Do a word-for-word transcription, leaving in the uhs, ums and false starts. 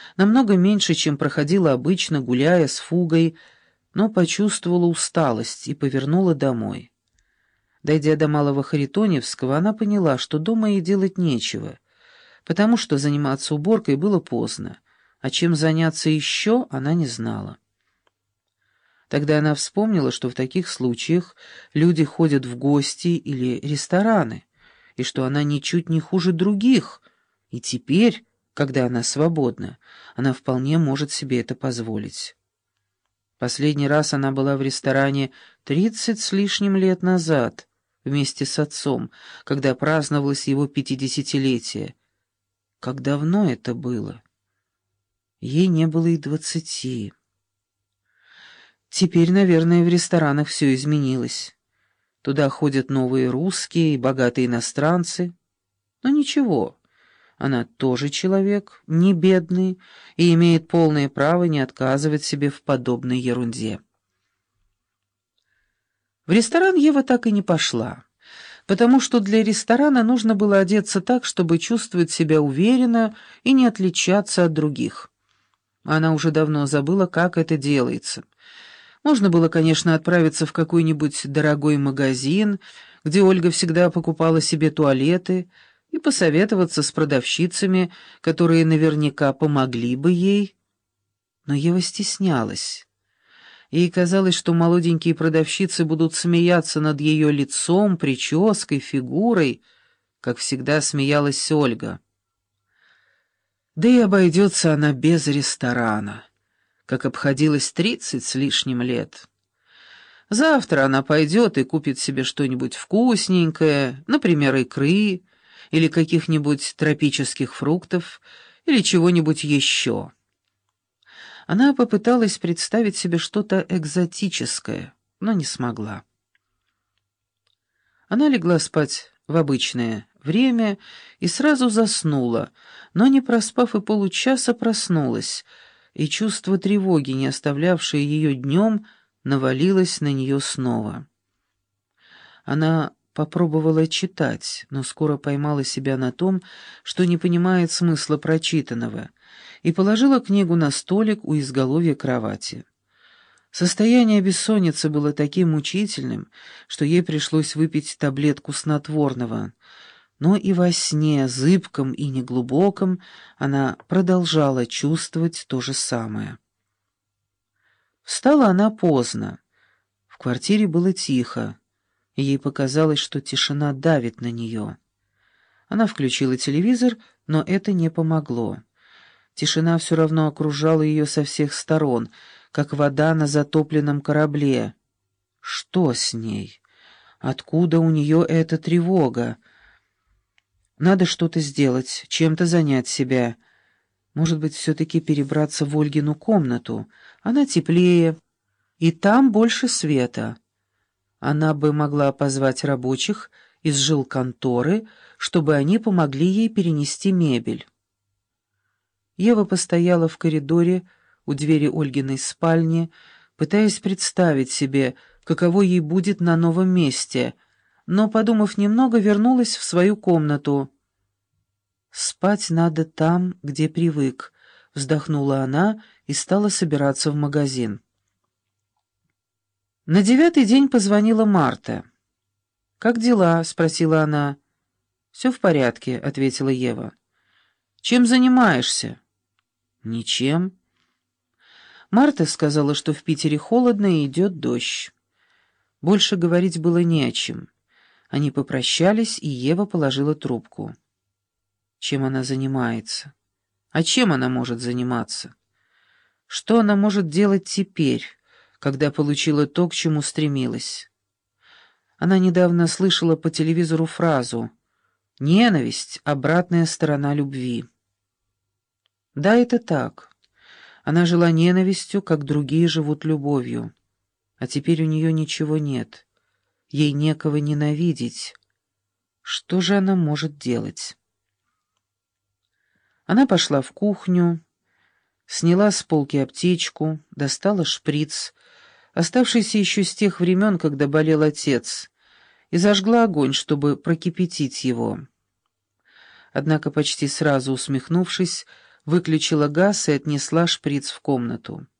намного меньше, чем проходила обычно, гуляя с Фугой, но почувствовала усталость и повернула домой. Дойдя до Малого Харитоневского, она поняла, что дома ей делать нечего, потому что заниматься уборкой было поздно, а чем заняться еще, она не знала. Тогда она вспомнила, что в таких случаях люди ходят в гости или рестораны, и что она ничуть не хуже других, и теперь, когда она свободна, она вполне может себе это позволить. Последний раз она была в ресторане тридцать с лишним лет назад, вместе с отцом, когда праздновалось его пятидесятилетие. Как давно это было? Ей не было и двадцати. Теперь, наверное, в ресторанах все изменилось. Туда ходят новые русские и богатые иностранцы. Но ничего, она тоже человек, не бедный, и имеет полное право не отказывать себе в подобной ерунде. В ресторан Ева так и не пошла, потому что для ресторана нужно было одеться так, чтобы чувствовать себя уверенно и не отличаться от других. Она уже давно забыла, как это делается. Можно было, конечно, отправиться в какой-нибудь дорогой магазин, где Ольга всегда покупала себе туалеты, и посоветоваться с продавщицами, которые наверняка помогли бы ей. Но Ева стеснялась. Ей казалось, что молоденькие продавщицы будут смеяться над ее лицом, прической, фигурой, как всегда смеялась Ольга. Да и обойдется она без ресторана, как обходилась тридцать с лишним лет. Завтра она пойдет и купит себе что-нибудь вкусненькое, например, икры, или каких-нибудь тропических фруктов, или чего-нибудь еще. Она попыталась представить себе что-то экзотическое, но не смогла. Она легла спать в обычное время и сразу заснула, но, не проспав и получаса, проснулась, и чувство тревоги, не оставлявшее ее днем, навалилось на нее снова. Она попробовала читать, но скоро поймала себя на том, что не понимает смысла прочитанного, и положила книгу на столик у изголовья кровати. Состояние бессонницы было таким мучительным, что ей пришлось выпить таблетку снотворного, но и во сне, зыбком и неглубоком, она продолжала чувствовать то же самое. Встала она поздно. В квартире было тихо, и ей показалось, что тишина давит на нее. Она включила телевизор, но это не помогло. Тишина все равно окружала ее со всех сторон, как вода на затопленном корабле. Что с ней? Откуда у нее эта тревога? Надо что-то сделать, чем-то занять себя. Может быть, все-таки перебраться в Ольгину комнату. Она теплее, и там больше света. Она бы могла позвать рабочих из жилконторы, чтобы они помогли ей перенести мебель. Ева постояла в коридоре у двери Ольгиной спальни, пытаясь представить себе, каково ей будет на новом месте, но, подумав немного, вернулась в свою комнату. «Спать надо там, где привык», — вздохнула она и стала собираться в магазин. На девятый день позвонила Марта. «Как дела?» — спросила она. «Все в порядке», — ответила Ева. «Чем занимаешься?» «Ничем». Марта сказала, что в Питере холодно и идет дождь. Больше говорить было не о чем. Они попрощались, и Ева положила трубку. Чем она занимается? А чем она может заниматься? Что она может делать теперь, когда получила то, к чему стремилась? Она недавно слышала по телевизору фразу «Ненависть — обратная сторона любви». Да, это так. Она жила ненавистью, как другие живут любовью. А теперь у нее ничего нет. Ей некого ненавидеть. Что же она может делать? Она пошла в кухню, сняла с полки аптечку, достала шприц, оставшийся еще с тех времен, когда болел отец, и зажгла огонь, чтобы прокипятить его. Однако, почти сразу усмехнувшись, выключила газ и отнесла шприц в комнату.